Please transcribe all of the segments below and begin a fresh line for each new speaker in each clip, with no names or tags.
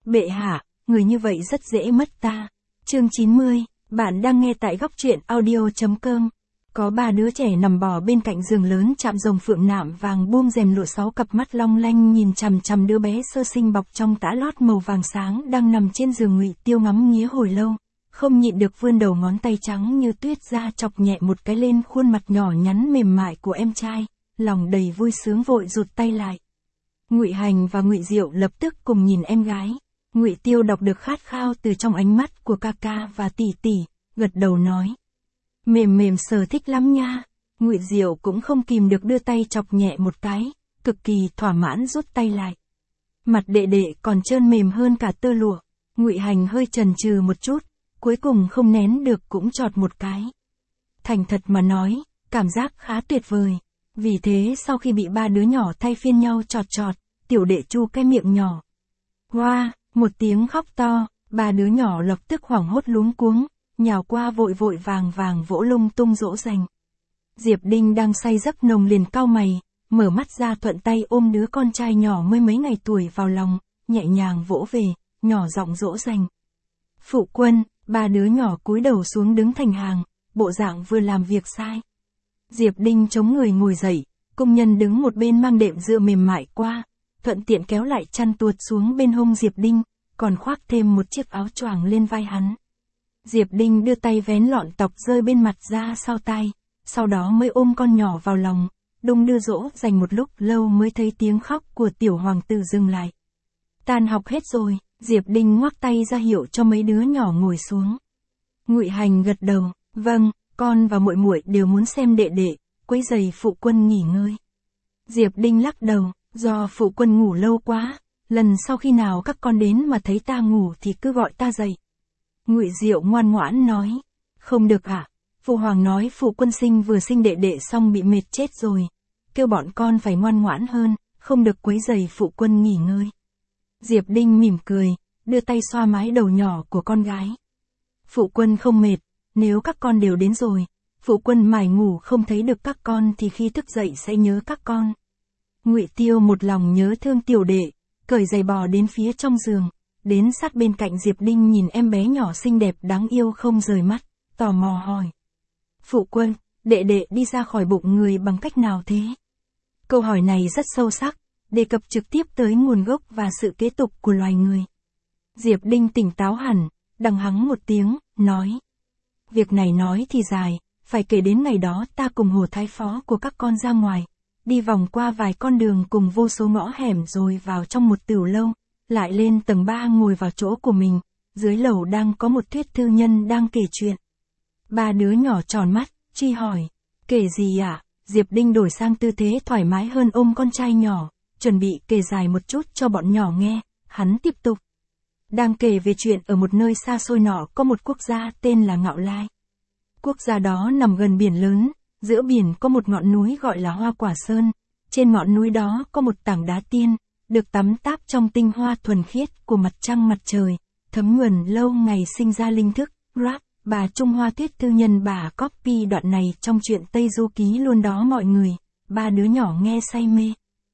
Bệ hạ, người như vậy rất dễ mất ta. Chương 90, bạn đang nghe tại góc truyện audio.com. Có 3 đứa trẻ nằm bò bên cạnh giường lớn chạm rồng phượng nạm vàng buông rèm lụa, 6 cặp mắt long lanh nhìn chằm chằm đứa bé sơ sinh bọc trong tã lót màu vàng sáng đang nằm trên giường. Ngụy Tiêu ngắm nghía hồi lâu, không nhịn được vươn đầu ngón tay trắng như tuyết ra chọc nhẹ một cái lên khuôn mặt nhỏ nhắn mềm mại của em trai, lòng đầy vui sướng vội rụt tay lại. Ngụy Hành và Ngụy Diệu lập tức cùng nhìn em gái. Ngụy Tiêu đọc được khát khao từ trong ánh mắt của ca ca và tỷ tỷ, gật đầu nói: Mềm mềm sờ thích lắm nha. Ngụy Diệu cũng không kìm được đưa tay chọc nhẹ một cái, cực kỳ thỏa mãn rút tay lại. Mặt đệ đệ còn trơn mềm hơn cả tơ lụa. Ngụy Hành hơi chần chừ một chút, cuối cùng không nén được cũng chọt một cái. Thành thật mà nói, cảm giác khá tuyệt vời. Vì thế sau khi bị 3 đứa nhỏ thay phiên nhau chọt chọt, tiểu đệ chu cái miệng nhỏ. Hoa, một tiếng khóc to, 3 đứa nhỏ lập tức hoảng hốt luống cuống, nhào qua vội vội vàng vàng vỗ lung tung dỗ dành. Diệp Đinh đang say giấc nồng liền cau mày, mở mắt ra thuận tay ôm đứa con trai nhỏ mới mấy ngày tuổi vào lòng, nhẹ nhàng vỗ về, nhỏ giọng dỗ dành. Phụ quân, 3 đứa nhỏ cúi đầu xuống đứng thành hàng, bộ dạng vừa làm việc sai. Diệp Đinh chống người ngồi dậy, công nhân đứng một bên mang đệm dựa mềm mại qua, thuận tiện kéo lại chăn tuột xuống bên hông Diệp Đinh, còn khoác thêm một chiếc áo choàng lên vai hắn. Diệp Đinh đưa tay vén lọn tóc rơi bên mặt ra sau tai, sau đó mới ôm con nhỏ vào lòng, đung đưa dỗ dành một lúc lâu mới thấy tiếng khóc của tiểu hoàng tử dừng lại. Tan học hết rồi, Diệp Đinh ngoắc tay ra hiệu cho mấy đứa nhỏ ngồi xuống. Ngụy Hành gật đầu, vâng, con và muội muội đều muốn xem đệ đệ, quấy rầy phụ quân nghỉ ngơi. Diệp Đinh lắc đầu, do phụ quân ngủ lâu quá, lần sau khi nào các con đến mà thấy ta ngủ thì cứ gọi ta dậy. Ngụy Diệu ngoan ngoãn nói, không được ạ, phụ hoàng nói phụ quân vừa sinh đệ đệ xong bị mệt chết rồi, kêu bọn con phải ngoan ngoãn hơn, không được quấy rầy phụ quân nghỉ ngơi. Diệp Đinh mỉm cười, đưa tay xoa mái đầu nhỏ của con gái. Phụ quân không mệt, nếu các con đều đến rồi, phụ quân mải ngủ không thấy được các con thì khi thức dậy sẽ nhớ các con. Ngụy Tiêu một lòng nhớ thương tiểu đệ, cởi giày bò đến phía trong giường, đến sát bên cạnh Diệp Đinh nhìn em bé nhỏ xinh đẹp đáng yêu không rời mắt, tò mò hỏi. Phụ quân, đệ đệ đi ra khỏi bụng người bằng cách nào thế? Câu hỏi này rất sâu sắc, đề cập trực tiếp tới nguồn gốc và sự kế tục của loài người. Diệp Đinh tỉnh táo hẳn, đằng hắng một tiếng, nói. Việc này nói thì dài, phải kể đến ngày đó ta cùng Hồ Thái Phó của các con ra ngoài, đi vòng qua vài con đường cùng vô số ngõ hẻm rồi vào trong một tửu lâu, lại lên tầng 3 ngồi vào chỗ của mình, dưới lầu đang có một thuyết thư nhân đang kể chuyện. 3 đứa nhỏ tròn mắt, truy hỏi, kể gì ạ? Diệp Đinh đổi sang tư thế thoải mái hơn ôm con trai nhỏ, chuẩn bị kể dài một chút cho bọn nhỏ nghe, hắn tiếp tục. Đang kể về chuyện ở một nơi xa xôi nọ có một quốc gia tên là Ngạo Lai. Quốc gia đó nằm gần biển lớn, giữa biển có một ngọn núi gọi là Hoa Quả Sơn, trên ngọn núi đó có một tảng đá tiên, được tắm táp trong tinh hoa thuần khiết của mặt trăng mặt trời, thấm nhuần lâu ngày sinh ra linh thức, rap. Bà Trung Hoa thuyết thư nhân bà copy đoạn này trong truyện Tây Du Ký luôn đó mọi người. 3 đứa nhỏ nghe say mê.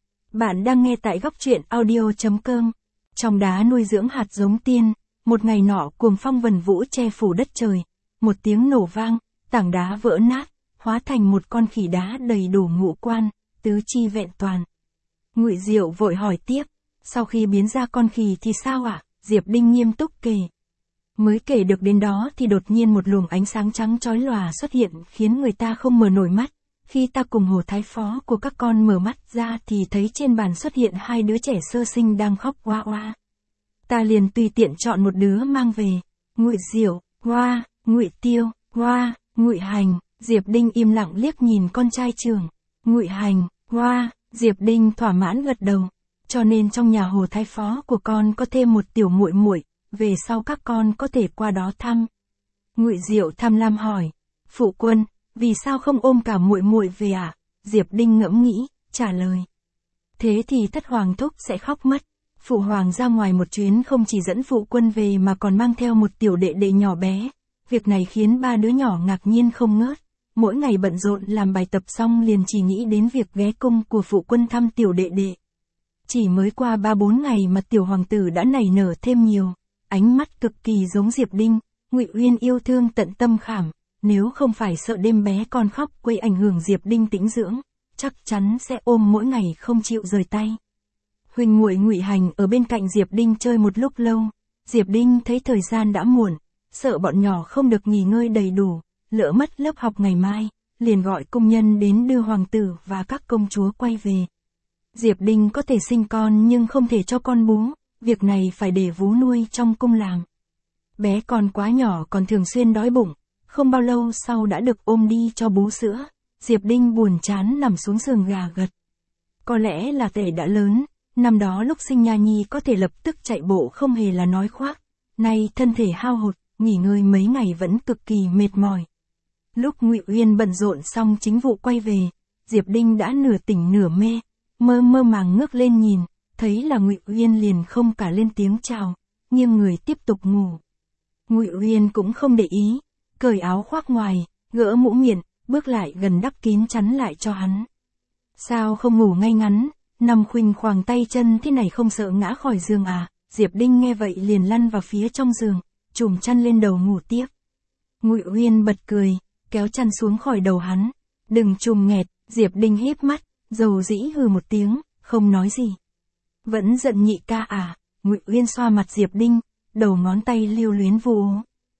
Bạn đang nghe tại góc truyện audio.com. Trong đá nuôi dưỡng hạt giống tiên, một ngày nọ cuồng phong vần vũ che phủ đất trời, một tiếng nổ vang, tảng đá vỡ nát, hóa thành một con khỉ đá đầy đủ ngũ quan, tứ chi vẹn toàn. Ngụy Diệu vội hỏi tiếp, sau khi biến ra con khỉ thì sao ạ? Diệp Đinh nghiêm túc kể. Mới kể được đến đó thì đột nhiên một luồng ánh sáng trắng chói lòa xuất hiện khiến người ta không mở nổi mắt. Khi ta cùng Hồ Thái Phó của các con mở mắt ra thì thấy trên bàn xuất hiện 2 đứa trẻ sơ sinh đang khóc oa oa. Ta liền tùy tiện chọn một đứa mang về. Ngụy Diệu, oa, Ngụy Tiêu, oa, Ngụy Hành. Diệp Đinh im lặng liếc nhìn con trai trưởng. Ngụy Hành, oa, Diệp Đinh thỏa mãn gật đầu. Cho nên trong nhà Hồ Thái Phó của con có thêm một tiểu muội muội. Về sau các con có thể qua đó thăm. Ngụy Diệu tham lam hỏi, phụ quân, vì sao không ôm cả muội muội về ạ? Diệp Đinh ngẫm nghĩ, trả lời. Thế thì thất hoàng thúc sẽ khóc mất. Phụ hoàng ra ngoài một chuyến không chỉ dẫn phụ quân về mà còn mang theo một tiểu đệ đệ nhỏ bé. Việc này khiến 3 đứa nhỏ ngạc nhiên không ngớt. Mỗi ngày bận rộn làm bài tập xong liền chỉ nghĩ đến việc ghé cung của phụ quân thăm tiểu đệ đệ. Chỉ mới qua 3-4 ngày mà tiểu hoàng tử đã nảy nở thêm nhiều, ánh mắt cực kỳ giống Diệp Đinh, Ngụy Uyên yêu thương tận tâm khảm, nếu không phải sợ đêm bé con khóc quấy ảnh hưởng Diệp Đinh tĩnh dưỡng, chắc chắn sẽ ôm mỗi ngày không chịu rời tay. Huỳnh muội Ngụy Hành ở bên cạnh Diệp Đinh chơi một lúc lâu, Diệp Đinh thấy thời gian đã muộn, sợ bọn nhỏ không được nghỉ ngơi đầy đủ, lỡ mất lớp học ngày mai, liền gọi công nhân đến đưa hoàng tử và các công chúa quay về. Diệp Đinh có thể sinh con nhưng không thể cho con bú, việc này phải để vú nuôi trong cung làm. Bé con quá nhỏ còn thường xuyên đói bụng, không bao lâu sau đã được ôm đi cho bú sữa, Diệp Đinh buồn chán nằm xuống giường gà gật. Có lẽ là tể đã lớn, năm đó lúc sinh Nha Nhi có thể lập tức chạy bộ không hề là nói khoác, nay thân thể hao hụt, nghỉ ngơi mấy ngày vẫn cực kỳ mệt mỏi. Lúc Ngụy Uyên bận rộn xong chính vụ quay về, Diệp Đinh đã nửa tỉnh nửa mê, mơ màng ngước lên nhìn, thấy là Ngụy Uyên liền không cả lên tiếng chào, nghiêng người tiếp tục ngủ. Ngụy Uyên cũng không để ý, cởi áo khoác ngoài, gỡ mũ miệng, bước lại gần đắp kín chắn lại cho hắn. Sao không ngủ ngay ngắn, nằm khuỳnh khoàng tay chân thế này không sợ ngã khỏi giường à? Diệp Đinh nghe vậy liền lăn vào phía trong giường, trùm chăn lên đầu ngủ tiếp. Ngụy Uyên bật cười, kéo chăn xuống khỏi đầu hắn. Đừng trùm nghẹt, Diệp Đinh híp mắt, dầu dĩ hừ một tiếng, không nói gì. Vẫn giận nhị ca à? Ngụy Uyên xoa mặt Diệp Đinh, đầu ngón tay lưu luyến vô ố.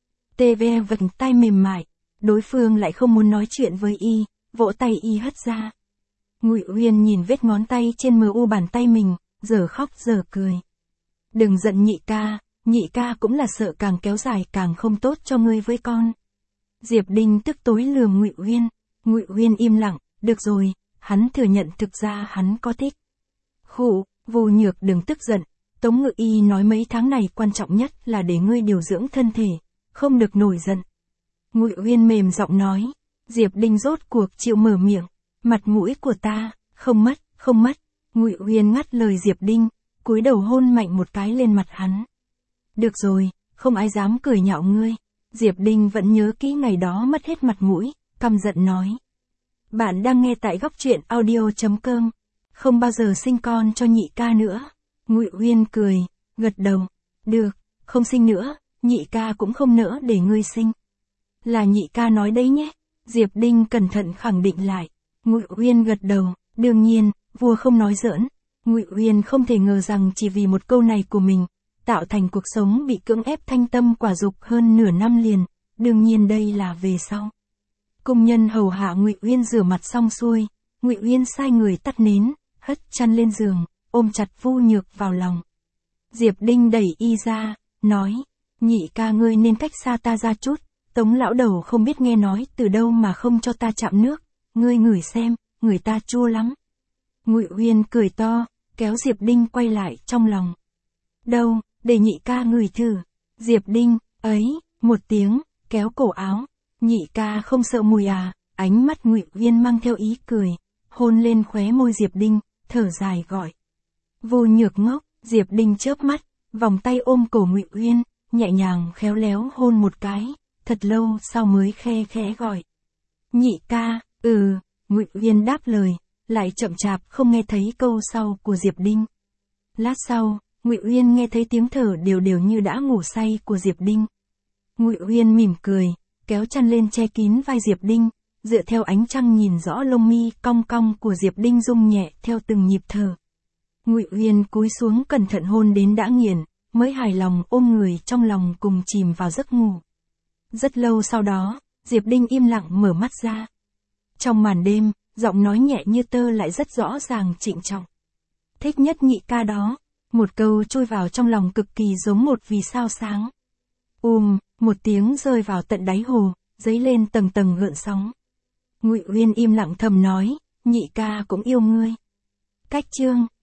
TV vành tay mềm mại, đối phương lại không muốn nói chuyện với y, vỗ tay y hất ra. Ngụy Uyên nhìn vết ngón tay trên mu bàn tay mình, giờ khóc giờ cười. Đừng giận nhị ca cũng là sợ càng kéo dài càng không tốt cho ngươi với con. Diệp Đinh tức tối lườm Ngụy Uyên. Ngụy Uyên im lặng, được rồi, hắn thừa nhận thực ra hắn có thích. Khụ, Vô Nhược đừng tức giận, Tống Ngự Y nói mấy tháng này quan trọng nhất là để ngươi điều dưỡng thân thể, không được nổi giận. Ngụy Uyên mềm giọng nói. Diệp Đinh rốt cuộc chịu mở miệng. Mặt mũi của ta, không mất. Ngụy Uyên ngắt lời Diệp Đinh, cúi đầu hôn mạnh một cái lên mặt hắn. Được rồi, không ai dám cười nhạo ngươi. Diệp Đinh vẫn nhớ kỹ ngày đó mất hết mặt mũi, căm giận nói. Bạn đang nghe tại góc truyện audio.com. Không bao giờ sinh con cho nhị ca nữa. Ngụy Uyên cười, gật đầu. Được, không sinh nữa, nhị ca cũng không nỡ để ngươi sinh. Là nhị ca nói đấy nhé. Diệp Đinh cẩn thận khẳng định lại. Ngụy Uyên gật đầu, đương nhiên, vua không nói giỡn. Ngụy Uyên không thể ngờ rằng chỉ vì một câu này của mình, tạo thành cuộc sống bị cưỡng ép thanh tâm quả dục hơn nửa năm liền, đương nhiên đây là về sau. Công nhân hầu hạ Ngụy Uyên rửa mặt xong xuôi, Ngụy Uyên sai người tắt nến, hất chăn lên giường, ôm chặt Vô Nhược vào lòng. Diệp Đinh đẩy y ra, nói, nhị ca ngươi nên cách xa ta ra chút, Tống lão đầu không biết nghe nói từ đâu mà không cho ta chạm nước, ngươi ngửi xem, người ta chua lắm. Ngụy Uyên cười to, kéo Diệp Đinh quay lại trong lòng. Đâu, để nhị ca ngửi thử. Diệp Đinh, ấy, một tiếng, kéo cổ áo. Nhị ca không sợ mùi à? Ánh mắt Ngụy Uyên mang theo ý cười, hôn lên khóe môi Diệp Đinh, thở dài gọi. Vô Nhược ngốc, Diệp Đinh chớp mắt, vòng tay ôm cổ Ngụy Uyên, nhẹ nhàng khéo léo hôn một cái, thật lâu sau mới khe khẽ gọi. Nhị ca, Ngụy Uyên đáp lời, lại chậm chạp không nghe thấy câu sau của Diệp Đinh. Lát sau, Ngụy Uyên nghe thấy tiếng thở đều như đã ngủ say của Diệp Đinh. Ngụy Uyên mỉm cười, kéo chăn lên che kín vai Diệp Đinh, dựa theo ánh trăng nhìn rõ lông mi cong cong của Diệp Đinh rung nhẹ theo từng nhịp thở. Ngụy Uyên cúi xuống cẩn thận hôn đến đã nghiền, mới hài lòng ôm người trong lòng cùng chìm vào giấc ngủ. Rất lâu sau đó, Diệp Đinh im lặng mở mắt ra. Trong màn đêm, giọng nói nhẹ như tơ lại rất rõ ràng trịnh trọng. Thích nhất nhị ca đó. Một câu chui vào trong lòng cực kỳ giống một vì sao sáng. Một tiếng rơi vào tận đáy hồ, dấy lên tầng tầng gợn sóng. Ngụy Uyên im lặng thầm nói, nhị ca cũng yêu ngươi. Cách chương